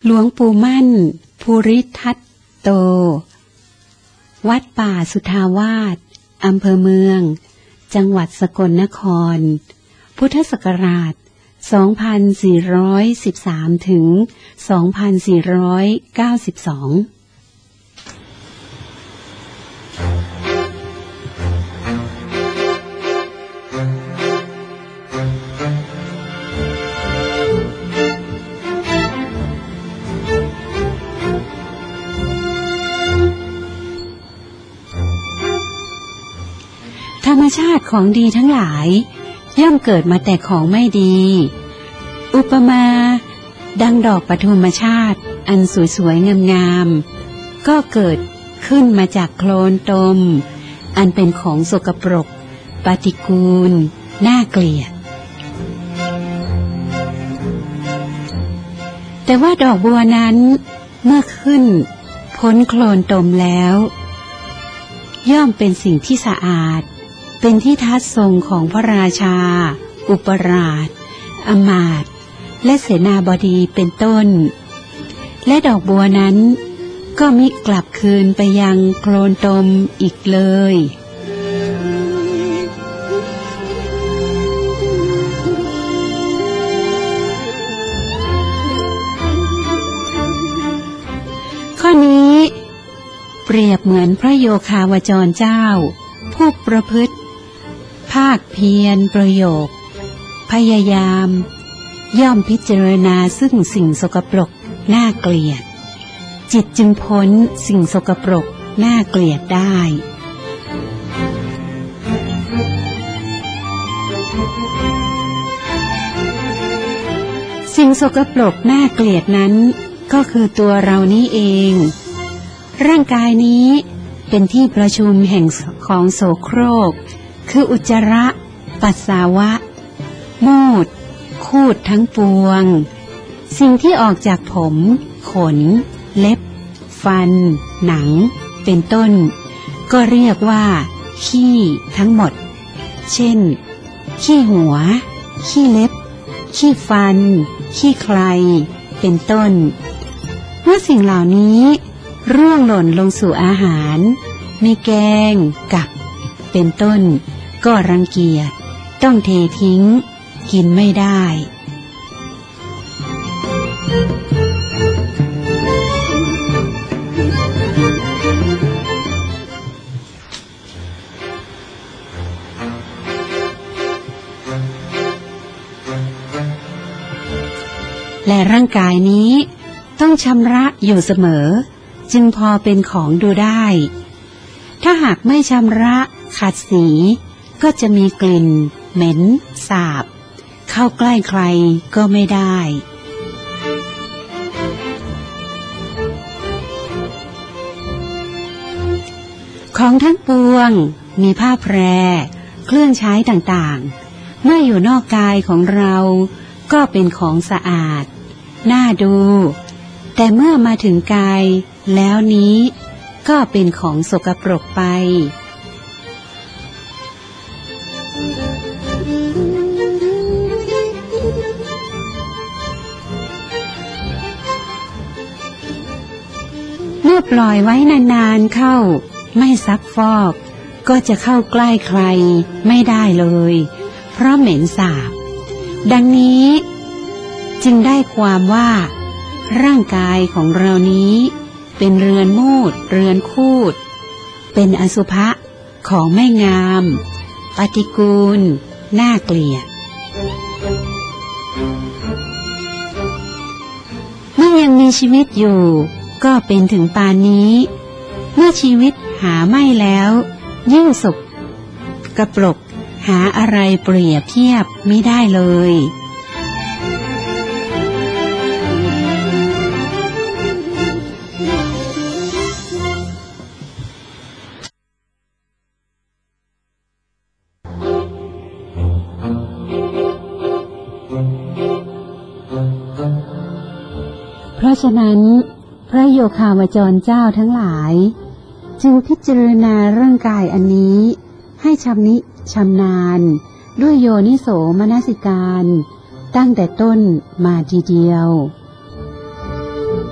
หลวงปู่มั่นภูริทัตโตวัดป่าสุทธาวาสอำเภอเมืองจังหวัดสกลนครพุทธศักราช2413ถึง2492ธรรมชาติของดีทั้งหลายย่อมเกิดมาแต่ของไม่ดีอุปมาดังดอกปทุมชาติอันสวยๆงามๆก็เกิดขึ้นมาจากโคลนตมอันเป็นของสกปรกปฏิกูลน่าเกลียดแต่ว่าดอกบัวนั้นเมื่อขึ้นพ้นโคลนตมแล้วย่อมเป็นสิ่งที่สะอาดเป็นที่ทัดทรงของพระราชาอุปราชอมาตย์และเสนาบดีเป็นต้นและดอกบัวนั้นก็มิกลับคืนไปยังโคลนตมอีกเลยข้อนี้เปรียบเหมือนพระโยคาวจรเจ้าผู้ประพฤติภาคเพียรประโยคพยายามย่อมพิจารณาซึ่งสิ่งสกปรกน่าเกลียดจิตจึงพ้นสิ่งสกปรกน่าเกลียดได้สิ่งสกปรกน่าเกลียดนั้นก็คือตัวเรานี้เองร่างกายนี้เป็นที่ประชุมแห่งของโสโครกคืออุจจาระปัสสาวะมูดคูดทั้งปวงสิ่งที่ออกจากผมขนเล็บฟันหนังเป็นต้นก็เรียกว่าขี้ทั้งหมดเช่นขี้หัวขี้เล็บขี้ฟันขี้ใครเป็นต้นเมื่อสิ่งเหล่านี้ร่วงหล่นลงสู่อาหารมีแกงกับเป็นต้นก็รังเกียจต้องเททิ้งกินไม่ได้และร่างกายนี้ต้องชำระอยู่เสมอจึงพอเป็นของดูได้ถ้าหากไม่ชำระขัดสีก็จะมีกลิ่นเหม็นสาบเข้าใกล้ใครก็ไม่ได้ของทั้งปวงมีผ้าแพรเครื่องใช้ต่างๆเมื่ออยู่นอกกายของเราก็เป็นของสะอาดน่าดูแต่เมื่อมาถึงกายแล้วนี้ก็เป็นของสกปรกไปเมื่อปล่อยไว้นานๆเข้าไม่ซักฟอกก็จะเข้าใกล้ใครไม่ได้เลยเพราะเหม็นสาบดังนี้จึงได้ความว่าร่างกายของเรานี้เป็นเรือนมูดเรือนคูดเป็นอสุภะของไม่งามปฏิกูลน่าเกลียดเมื่อยังมีชีวิตอยู่ก็เป็นถึงปานนี้เมื่อชีวิตหาไม่แล้วยิ่งสกปรกหาอะไรเปรียบเทียบไม่ได้เลยเพราะฉะนั้นพระโยคาวจรเจ้าทั้งหลายจึงพิจารณาร่างกายอันนี้ให้ชำนิชำนาญด้วยโยนิโสมนสิการตั้งแต่ต้นมาทีเดียว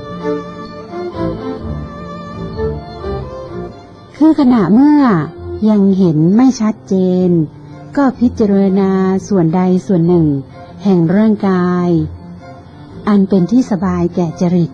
คือขณะเมื่อยังเห็นไม่ชัดเจนก็พิจารณาส่วนใดส่วนหนึ่งแห่งร่างกายอันเป็นที่สบายแก่จริต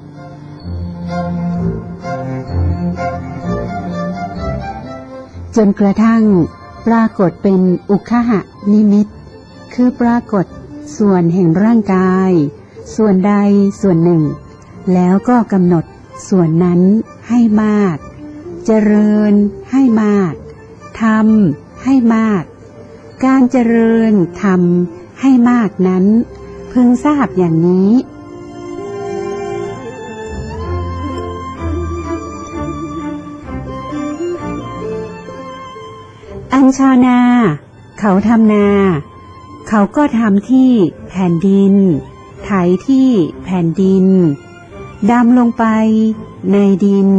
จนกระทั่งปรากฏเป็นอุคหนิมิตคือปรากฏส่วนแห่งร่างกายส่วนใดส่วนหนึ่งแล้วก็กำหนดส่วนนั้นให้มากเจริญให้มากทำให้มากการเจริญทำให้มากนั้นพึงทราบอย่างนี้อัญชานาเขาทำนาเขาก็ทำที่แผ่นดินไถที่แผ่นดินดำลงไปในดิน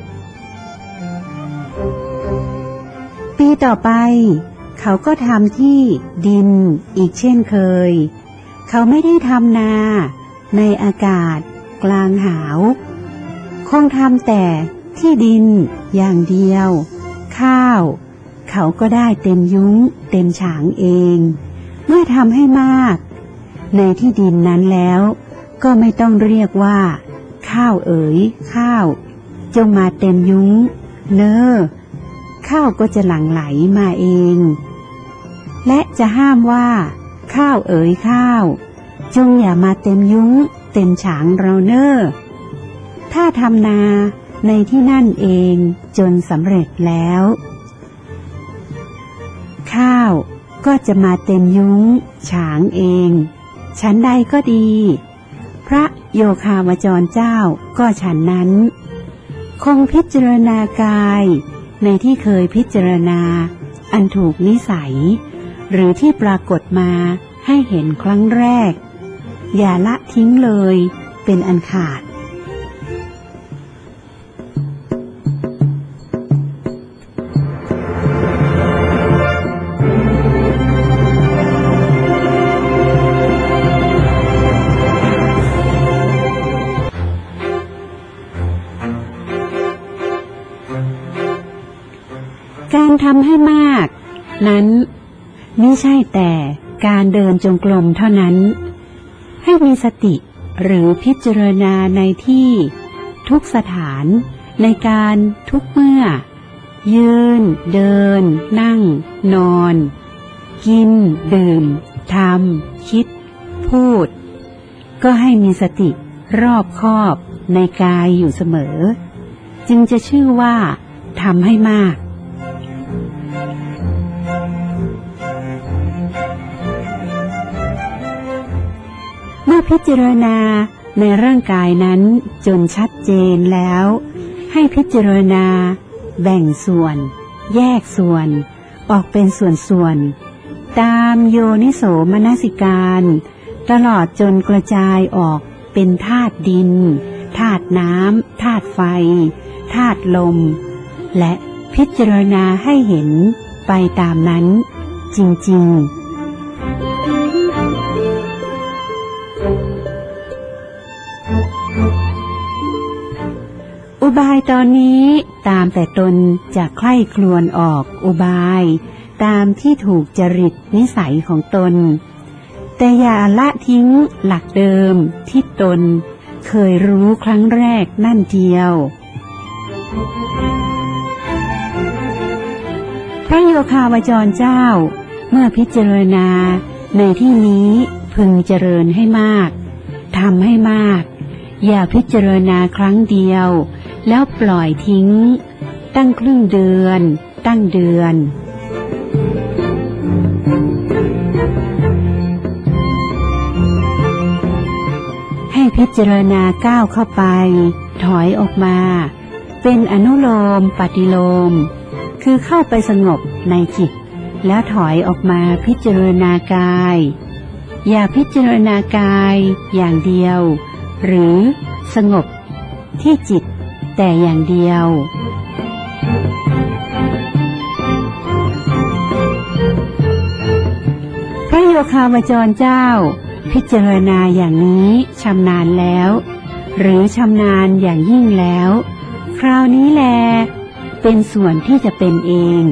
ปีต่อไปเขาก็ทำที่ดินอีกเช่นเคยเขาไม่ได้ทำนาในอากาศกลางหาวคงทำแต่ที่ดินอย่างเดียวข้าวเขาก็ได้เต็มยุ้งเต็มฉางเองเมื่อทำให้มากในที่ดินนั้นแล้วก็ไม่ต้องเรียกว่าข้าวเอ๋ยข้าวจงมาเต็มยุ้งเนอข้าวก็จะหลั่งไหลมาเองและจะห้ามว่าข้าวเอ๋ยข้าวจงอย่ามาเต็มยุ้งเต็มฉางเราเนอถ้าทำนาในที่นั่นเองจนสำเร็จแล้วข้าวก็จะมาเต็มยุ้งฉางเองฉันใดก็ดีพระโยคาวจรเจ้าก็ฉันนั้นคงพิจารณากายในที่เคยพิจารณาอันถูกนิสัยหรือที่ปรากฏมาให้เห็นครั้งแรกอย่าละทิ้งเลยเป็นอันขาดการทำให้มากนั้นไม่ใช่แต่การเดินจงกรมเท่านั้นให้มีสติหรือพิจารณาในที่ทุกสถานในการทุกเมื่อยืนเดินนั่งนอนกินดื่มทำคิดพูดก็ให้มีสติรอบคอบในกายอยู่เสมอจึงจะชื่อว่าทำให้มากเมื่อพิจารณาในร่างกายนั้นจนชัดเจนแล้วให้พิจารณาแบ่งส่วนแยกส่วนออกเป็นส่วนๆตามโยนิโสมนสิการตลอดจนกระจายออกเป็นธาตุดินธาตุน้ำธาตุไฟธาตุลมและพิจารณาให้เห็นไปตามนั้นจริงๆอุบายตอนนี้ตามแต่ตนจะใคร่ครวญออกอุบายตามที่ถูกจริตนิสัยของตนแต่อย่าละทิ้งหลักเดิมที่ตนเคยรู้ครั้งแรกนั่นเดียวพระโยคาวจรเจ้าเมื่อพิจารณาในที่นี้พึงเจริญให้มากทำให้มากอย่าพิจารณาครั้งเดียวแล้วปล่อยทิ้งตั้งครึ่งเดือนตั้งเดือนให้พิจารณาก้าวเข้าไปถอยออกมาเป็นอนุโลมปฏิโลมคือเข้าไปสงบในจิตแล้วถอยออกมาพิจารณากายอย่าพิจารณากายอย่างเดียวหรือสงบที่จิตแต่อย่างเดียวพระโยคาวจรเจ้าพิจารณาอย่างนี้ชำนาญแล้วหรือชำนาญอย่างยิ่งแล้วคราวนี้แลเป็นส่วนที่จะเป็นเอง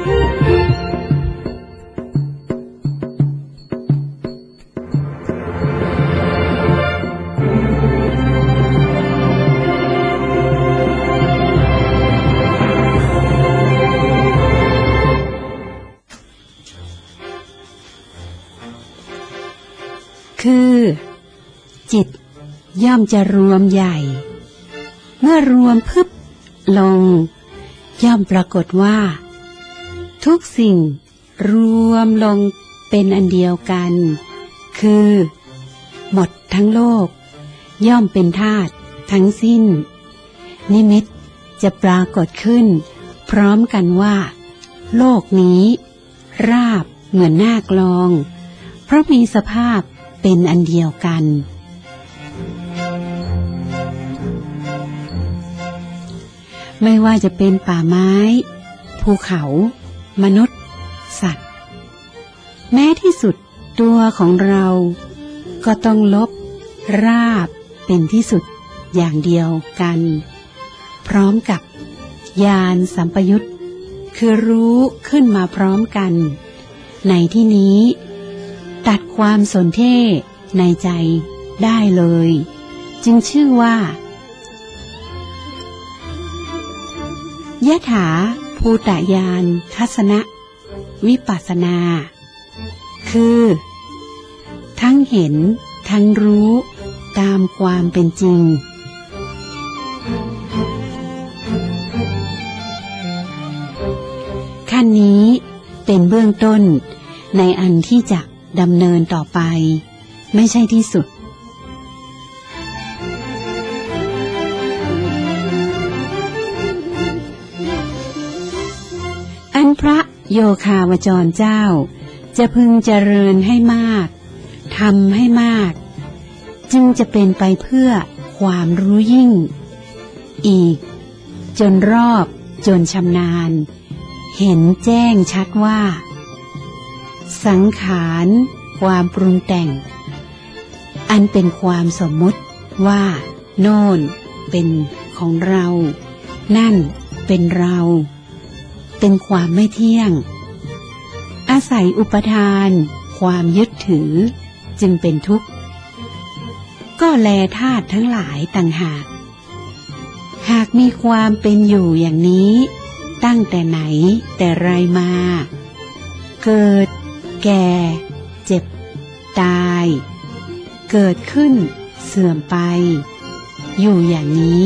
คือจิตย่อมจะรวมใหญ่เมื่อรวมพึบลงย่อมปรากฏว่าทุกสิ่งรวมลงเป็นอันเดียวกันคือหมดทั้งโลกย่อมเป็นธาตุทั้งสิ้นนิมิตจะปรากฏขึ้นพร้อมกันว่าโลกนี้ราบเหมือนหน้ากลองเพราะมีสภาพเป็นอันเดียวกันไม่ว่าจะเป็นป่าไม้ภูเขามนุษย์สัตว์แม้ที่สุดตัวของเราก็ต้องลบราบเป็นที่สุดอย่างเดียวกันพร้อมกับญาณสัมปยุตคือรู้ขึ้นมาพร้อมกันในที่นี้ตัดความสนเท่ในใจได้เลยจึงชื่อว่ายถาภูตญาณทัศนวิปัสสนาคือทั้งเห็นทั้งรู้ตามความเป็นจริงขั้นนี้เป็นเบื้องต้นในอันที่จะดำเนินต่อไปไม่ใช่ที่สุดอันพระโยคาวจรเจ้าจะพึงเจริญให้มากทำให้มากจึงจะเป็นไปเพื่อความรู้ยิ่งอีกจนรอบจนชำนาญเห็นแจ้งชัดว่าสังขารความปรุงแต่งอันเป็นความสมมุติว่าโน่นเป็นของเรานั่นเป็นเราเป็นความไม่เที่ยงอาศัยอุปทานความยึดถือจึงเป็นทุกข์ก็แลธาตุทั้งหลายต่างหากมีความเป็นอยู่อย่างนี้ตั้งแต่ไหนแต่ไรมาเกิดแก่เจ็บตายเกิดขึ้นเสื่อมไปอยู่อย่างนี้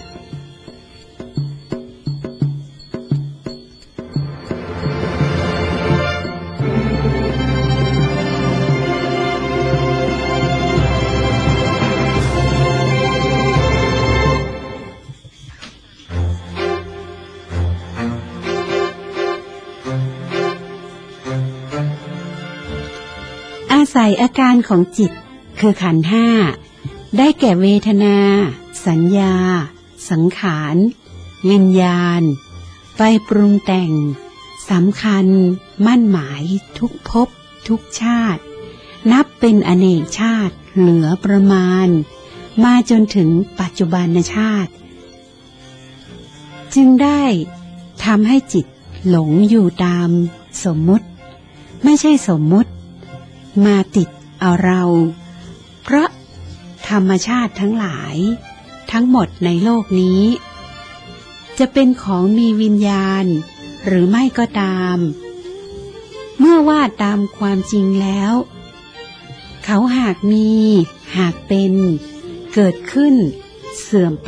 อาศัยอาการของจิตคือขันธ์ห้าได้แก่เวทนาสัญญาสังขารวิญญาณไปปรุงแต่งสำคัญมั่นหมายทุกภพทุกชาตินับเป็นอเนกชาติเหลือประมาณมาจนถึงปัจจุบันชาติจึงได้ทำให้จิตหลงอยู่ตามสมมุติไม่ใช่สมมุติมาติดเอาเราเพราะธรรมชาติทั้งหลายทั้งหมดในโลกนี้จะเป็นของมีวิญญาณหรือไม่ก็ตามเมื่อว่าตามความจริงแล้วเขาหากมีหากเป็นเกิดขึ้นเสื่อมไป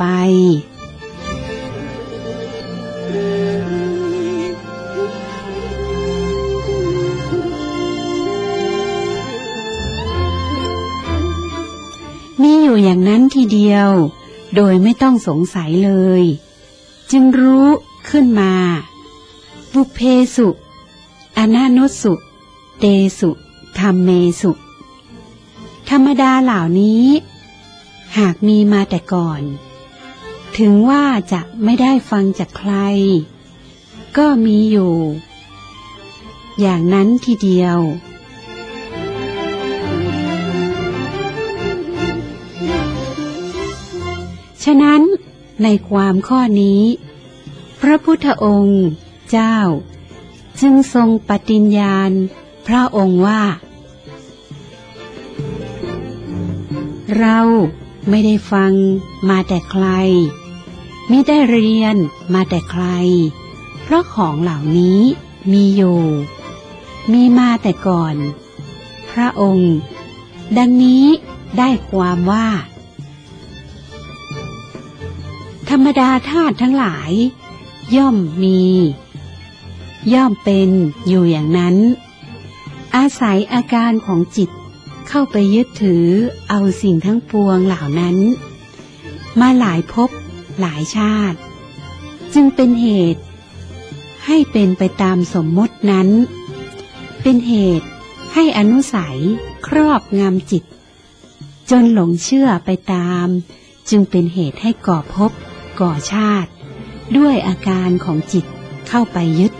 มีอยู่อย่างนั้นทีเดียวโดยไม่ต้องสงสัยเลยจึงรู้ขึ้นมาบุพเพสุอนานุสสุเตสุธัมเมสุธรรมดาเหล่านี้หากมีมาแต่ก่อนถึงว่าจะไม่ได้ฟังจากใครก็มีอยู่อย่างนั้นทีเดียวฉะนั้นในความข้อนี้พระพุทธองค์เจ้าจึงทรงปฏิญญาณพระองค์ว่าเราไม่ได้ฟังมาแต่ใครมิได้เรียนมาแต่ใครเพราะของเหล่านี้มีอยู่มีมาแต่ก่อนพระองค์ดังนี้ได้ความว่าธรรมดาธาตุทั้งหลายย่อมมีย่อมเป็นอยู่อย่างนั้นอาศัยอาการของจิตเข้าไปยึดถือเอาสิ่งทั้งปวงเหล่านั้นมาหลายภพหลายชาติจึงเป็นเหตุให้เป็นไปตามสมมตินั้นเป็นเหตุให้อนุสัยครอบงำจิตจนหลงเชื่อไปตามจึงเป็นเหตุให้ก่อภพก่อชาติด้วยอาการของจิตเข้าไปยึด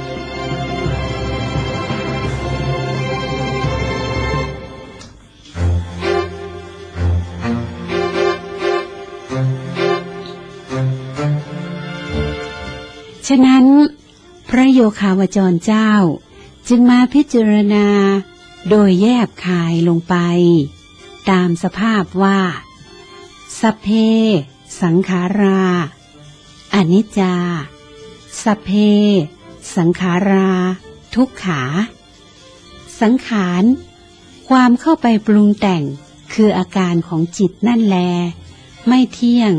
ฉะนั้นพระโยคาวจรเจ้าจึงมาพิจารณาโดยแยบคายลงไปตามสภาพว่าสัพเพสังขาราอนิจจาสัพเพสังขาราทุกขาสังขารความเข้าไปปรุงแต่งคืออาการของจิตนั่นแลไม่เที่ยง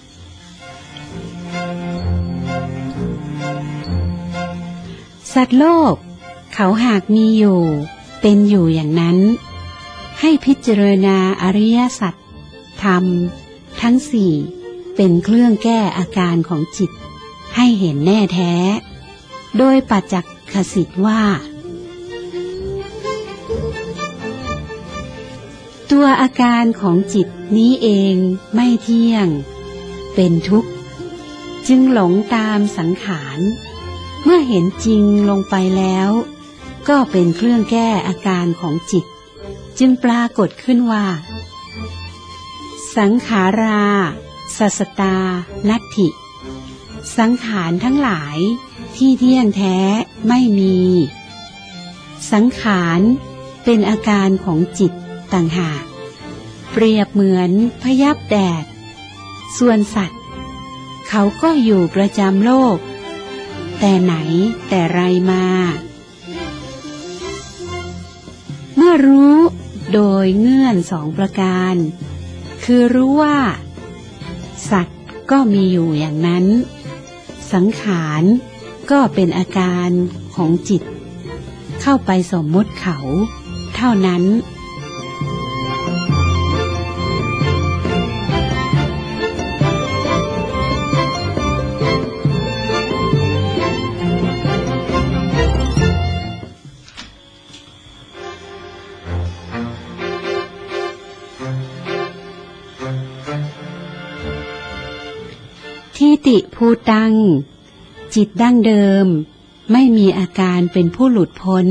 สัตว์โลกเขาหากมีอยู่เป็นอยู่อย่างนั้นให้พิจารณาอริยสัจธรรมทั้งสี่เป็นเครื่องแก้อาการของจิตให้เห็นแน่แท้โดยปัจจักขสิทธิ์ว่าตัวอาการของจิตนี้เองไม่เที่ยงเป็นทุกข์จึงหลงตามสังขารเมื่อเห็นจริงลงไปแล้วก็เป็นเครื่องแก้อาการของจิตจึงปรากฏขึ้นว่าสังขาราสัสตานัตถิสังขารทั้งหลายที่เที่ยงแท้ไม่มีสังขารเป็นอาการของจิตต่างหากเปรียบเหมือนพยับแดดส่วนสัตว์เขาก็อยู่ประจำโลกแต่ไหนแต่ไรมาเมื่อรู้โดยเงื่อนสองประการคือรู้ว่าสัตว์ก็มีอยู่อย่างนั้นสังขารก็เป็นอาการของจิตเข้าไปสมมติเขาเท่านั้นทิฏฐิภูตังจิตดั้งเดิมไม่มีอาการเป็นผู้หลุดพ้น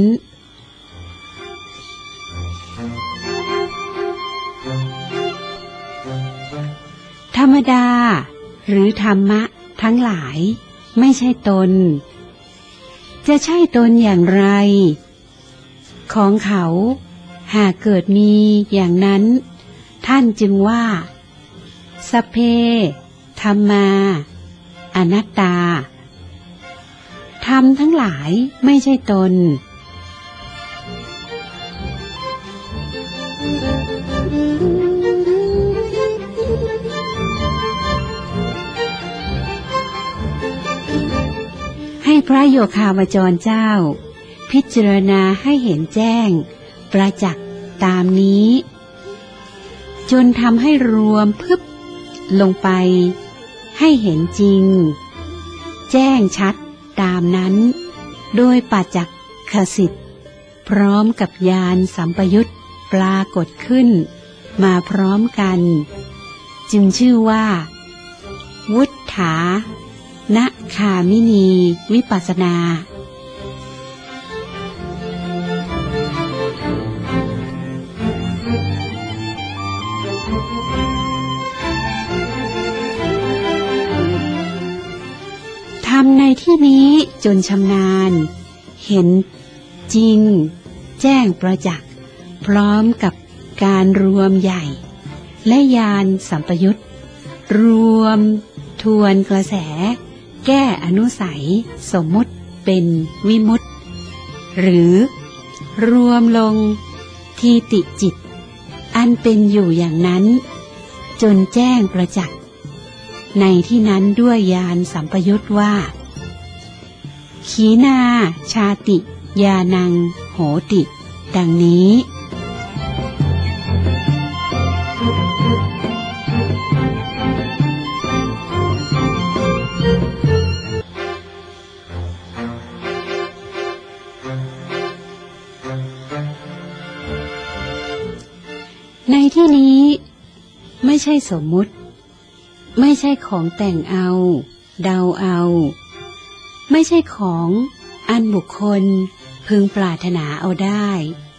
ธรรมดาหรือธรรมะทั้งหลายไม่ใช่ตนจะใช่ตนอย่างไรของเขาหากเกิดมีอย่างนั้นท่านจึงว่าสัพเพธรรมาอนัตตาธรรมทั้งหลายไม่ใช่ตนให้พระโยคาวจรเจ้าพิจารณาให้เห็นแจ้งประจักษ์ตามนี้จนทำให้รวมพึบลงไปให้เห็นจริงแจ้งชัดตามนั้นโดยปัจจักขสิทธิ์พร้อมกับญาณสัมปยุตปรากฏขึ้นมาพร้อมกันจึงชื่อว่าวุฏฐานะคามินีวิปัสสนา ธรำในที่นี้จนชำนาญเห็นจริงแจ้งประจักษ์พร้อมกับการรวมใหญ่และญาณสัมปยุตรวมทวนกระแสแก้อนุสัยสมมุติเป็นวิมุตติหรือรวมลงทีติจิตอันเป็นอยู่อย่างนั้นจนแจ้งประจักษ์ในที่นั้นด้วยญาณสัมปยุตว่าขีนาชาติญาณังโหติดังนี้ในที่นี้ไม่ใช่สมมุติไม่ใช่ของแต่งเอาเดาเอาไม่ใช่ของอันบุคคลพึงปรารถนาเอาได้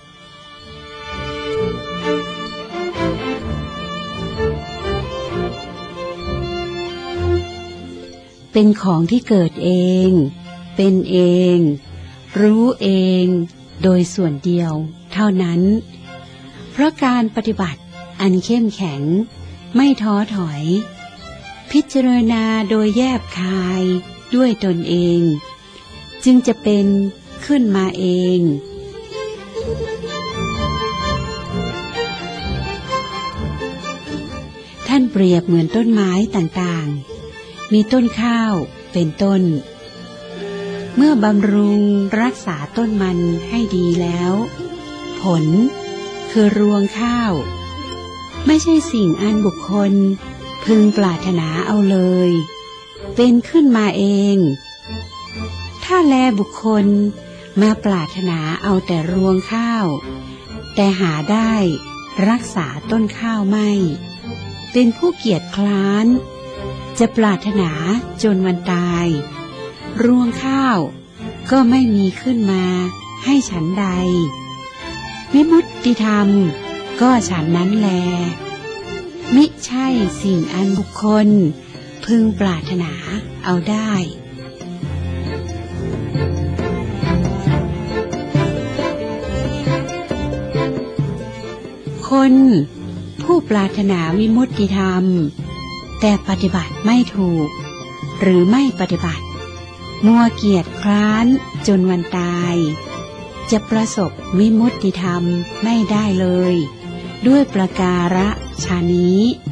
เป็นของที่เกิดเองเป็นเองรู้เองโดยส่วนเดียวเท่านั้นเพราะการปฏิบัติอันเข้มแข็งไม่ท้อถอยพิจารณาโดยแยบคายด้วยตนเองจึงจะเป็นขึ้นมาเองท่านเปรียบเหมือนต้นไม้ต่างๆมีต้นข้าวเป็นต้นเมื่อบำรุงรักษาต้นมันให้ดีแล้วผลคือรวงข้าวไม่ใช่สิ่งอันบุคคลพึงปรารถนาเอาเลยเป็นขึ้นมาเองถ้าแลบุคคลมาปรารถนาเอาแต่รวงข้าวแต่หาได้รักษาต้นข้าวไม่เป็นผู้เกียจคร้านจะปรารถนาจนวันตายรวงข้าวก็ไม่มีขึ้นมาให้ฉันใดวิมุตติธรรมก็ฉันนั้นแลมิใช่สิ่งอันบุคคลพึงปรารถนาเอาได้คนผู้ปรารถนาวิมุตติธรรมแต่ปฏิบัติไม่ถูกหรือไม่ปฏิบัติมัวเกียจคร้านจนวันตายจะประสบวิมุตติธรรมไม่ได้เลยด้วยประการฉนี้